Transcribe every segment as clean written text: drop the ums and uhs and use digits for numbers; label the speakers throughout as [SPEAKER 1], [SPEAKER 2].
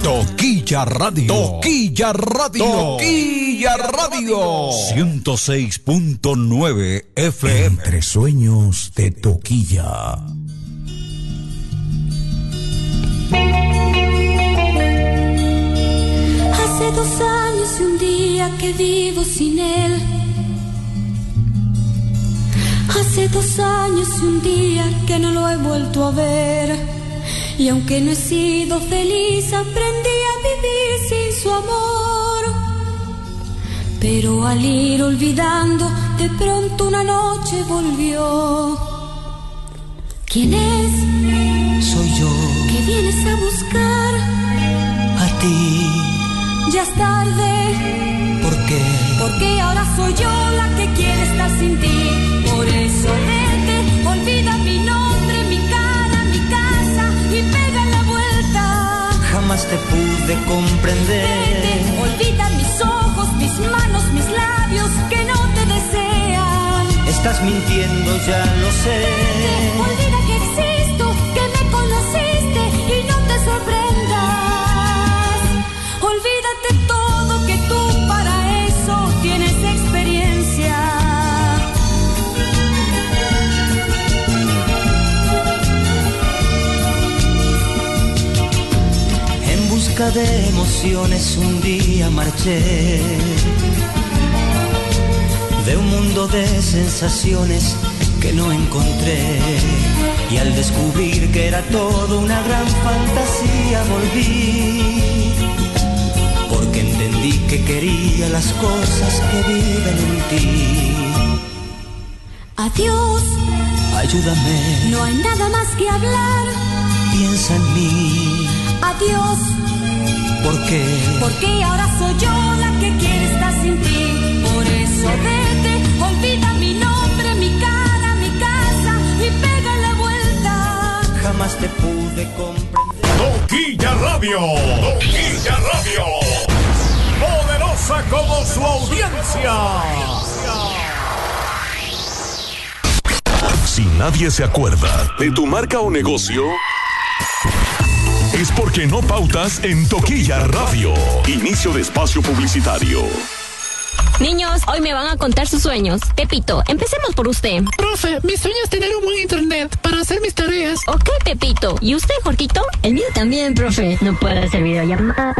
[SPEAKER 1] Toquilla Radio. Toquilla Radio. Toquilla Radio. 106.9 FM. Entre sueños de Toquilla.
[SPEAKER 2] Hace 2 años y un día que vivo sin él. Hace 2 años y un día que no lo he vuelto a ver. Y aunque no he sido feliz, aprendí a vivir sin su amor. Pero al ir olvidando, de pronto una noche volvió. ¿Quién es?
[SPEAKER 3] Soy yo.
[SPEAKER 2] ¿Qué vienes a buscar?
[SPEAKER 3] A ti.
[SPEAKER 2] Ya es tarde.
[SPEAKER 3] ¿Por qué?
[SPEAKER 2] Porque ahora soy yo la que quiere estar sin ti. Por eso vete, olvida mi nombre, mi cara, mi casa y pega la vuelta.
[SPEAKER 3] Jamás te pude comprender.
[SPEAKER 2] Vete, olvida mis ojos, mis manos, mis labios que no te desean.
[SPEAKER 3] Estás mintiendo, ya lo sé.
[SPEAKER 2] Vete, olvida que existo, que me conociste y no te sorprendas. Olvídate todo, que tú para eso tienes experiencia.
[SPEAKER 3] En busca de emociones un día marché, de un mundo de sensaciones que no encontré. Y al descubrir que era todo una gran fantasía volví, porque entendí que quería las cosas que viven en ti.
[SPEAKER 2] Adiós,
[SPEAKER 3] ayúdame,
[SPEAKER 2] no hay nada más que hablar.
[SPEAKER 3] Piensa en mí.
[SPEAKER 2] Adiós,
[SPEAKER 3] ¿por qué?
[SPEAKER 2] Porque ahora soy yo la que quiere estar sin ti. Por eso vete, olvida mi nombre, mi cara, mi casa y pega la vuelta.
[SPEAKER 3] Jamás te pude comprender.
[SPEAKER 1] Toquilla Radio. Toquilla Radio. Poderosa como su audiencia.
[SPEAKER 4] Si nadie se acuerda de tu marca o negocio, es porque no pautas en Toquilla Radio. Inicio de espacio publicitario.
[SPEAKER 5] Niños, hoy me van a contar sus sueños. Pepito, empecemos por usted.
[SPEAKER 6] Profe, mi sueño es tener un buen internet para hacer mis tareas.
[SPEAKER 5] Ok, Pepito. ¿Y usted, Jorquito?
[SPEAKER 7] El mío también, profe. No puedo hacer videollamadas.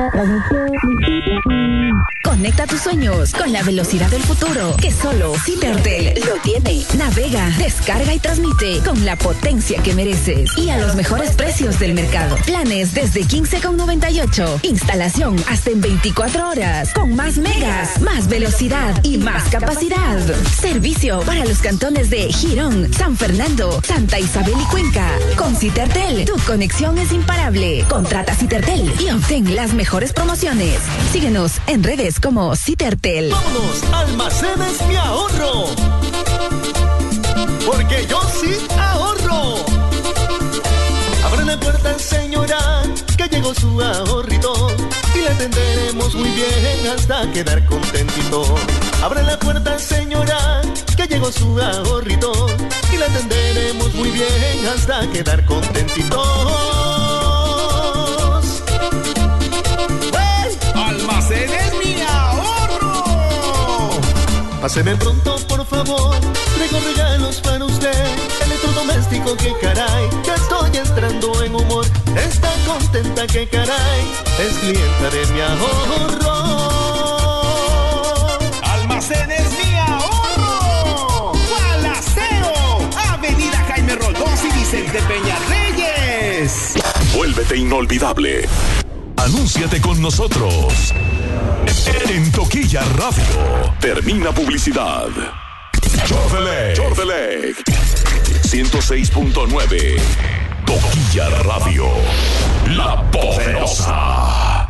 [SPEAKER 8] Conecta tus sueños con la velocidad del futuro que solo Citytel lo tiene. Navega, descarga y transmite con la potencia que mereces y a los mejores precios del mercado. Planes desde 15,98. Instalación hasta en 24 horas con más megas, más velocidad y más capacidad. Servicio para los cantones de Girón, San Fernando, Santa Isabel y Cuenca. Con Citytel, tu conexión es imparable. Contrata Citytel y obtén las mejores promociones. Síguenos en redes como Citytel.
[SPEAKER 9] ¡Vámonos! ¡Almacenes mi ahorro! Porque yo sí ahorro. Abre la puerta, señora, que llegó su ahorrito y le atenderemos muy bien hasta quedar contentito. Abre la puerta, señora, que llegó su ahorrito y le atenderemos muy bien hasta quedar contentitos.
[SPEAKER 1] Almacenes mi ahorro.
[SPEAKER 9] Páseme pronto, por favor, traigo regalos para usted. Electrodoméstico, que caray, ya estoy entrando en humor. Está contenta, que caray, es clienta de mi ahorro.
[SPEAKER 1] Almacenes mi ahorro. Palaceo, Avenida Jaime Roldós y Vicente Peña Reyes.
[SPEAKER 4] Vuélvete inolvidable. Anúnciate con nosotros en Toquilla Radio. Termina publicidad. Chordelec 106.9. Toquilla Radio, la poderosa.